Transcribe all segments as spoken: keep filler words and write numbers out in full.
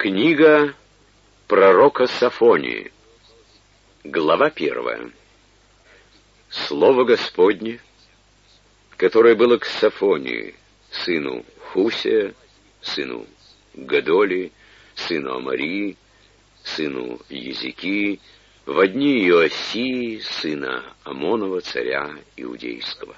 Книга пророка Софонии. Глава первая. Слово Господне, которое было к Софонии, сыну Хусия, сыну Гадоли, сыну Амарии, сыну Езекии, во дни Иосии, сына Амонова, царя Иудейского.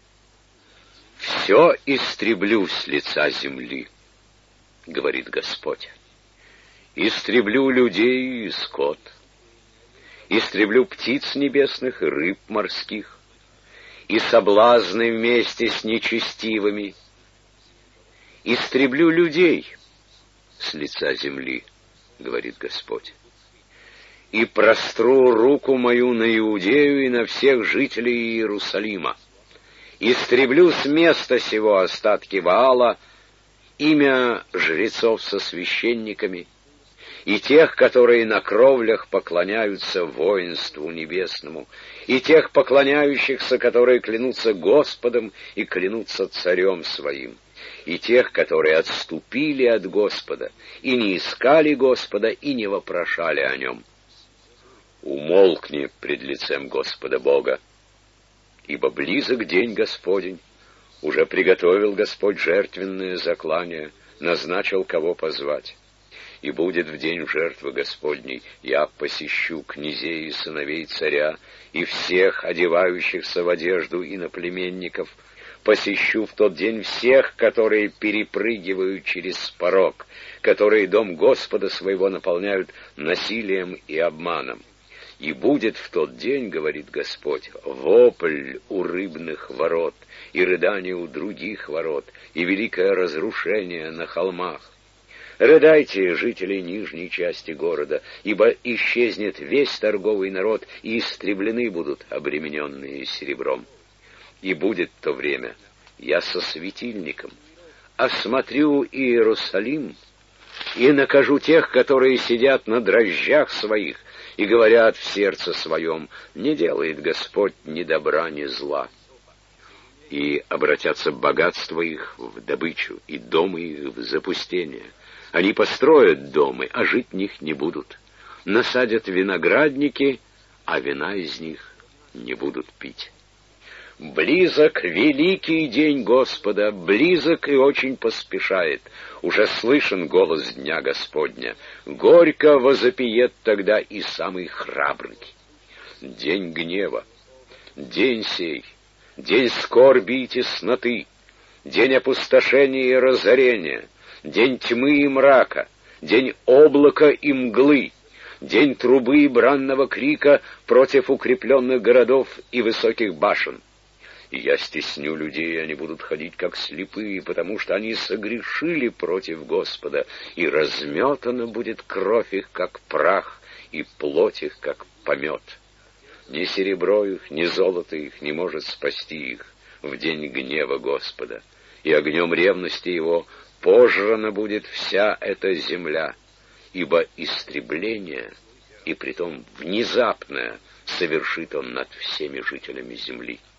«Все истреблю с лица земли, — говорит Господь. Истреблю людей и скот, истреблю птиц небесных и рыб морских, и соблазны вместе с нечестивыми. Истреблю людей с лица земли, — говорит Господь, и простру руку мою на Иудею и на всех жителей Иерусалима. Истреблю с места сего остатки Ваала, имя жрецов со священниками, и тех, которые на кровлях поклоняются воинству небесному, и тех поклоняющихся, которые клянутся Господом и клянутся царем своим, и тех, которые отступили от Господа, и не искали Господа, и не вопрошали о нем. Умолкни пред лицем Господа Бога, ибо близок день Господень, уже приготовил Господь жертвенное заклание, назначил, кого позвать. И будет в день жертвы Господней, я посещу князей и сыновей царя, и всех одевающихся в одежду иноплеменников, посещу в тот день всех, которые перепрыгивают через порог, которые дом Господа своего наполняют насилием и обманом. И будет в тот день, говорит Господь, вопль у рыбных ворот, и рыдание у других ворот, и великое разрушение на холмах. Рыдайте, жители нижней части города, ибо исчезнет весь торговый народ, и истреблены будут обремененные серебром. И будет то время, я со светильником осмотрю Иерусалим и накажу тех, которые сидят на дрожжах своих и говорят в сердце своем: не делает Господь ни добра, ни зла. И обратятся богатства их в добычу, и дома их в запустение. Они построят дома, а жить в них не будут. Насадят виноградники, а вина из них не будут пить. Близок великий день Господа, близок и очень поспешает. Уже слышен голос дня Господня. Горько возопиет тогда и самый храбрый. День гнева, день сей, день скорби и тесноты, день опустошения и разорения, день тьмы и мрака, день облака и мглы, день трубы и бранного крика против укрепленных городов и высоких башен. И я стесню людей, и они будут ходить как слепые, потому что они согрешили против Господа, и разметана будет кровь их, как прах, и плоть их, как помет. Ни серебро их, ни золото их не может спасти их в день гнева Господа, и огнем ревности его пожрана будет вся эта земля, ибо истребление, и притом внезапное, совершит он над всеми жителями земли.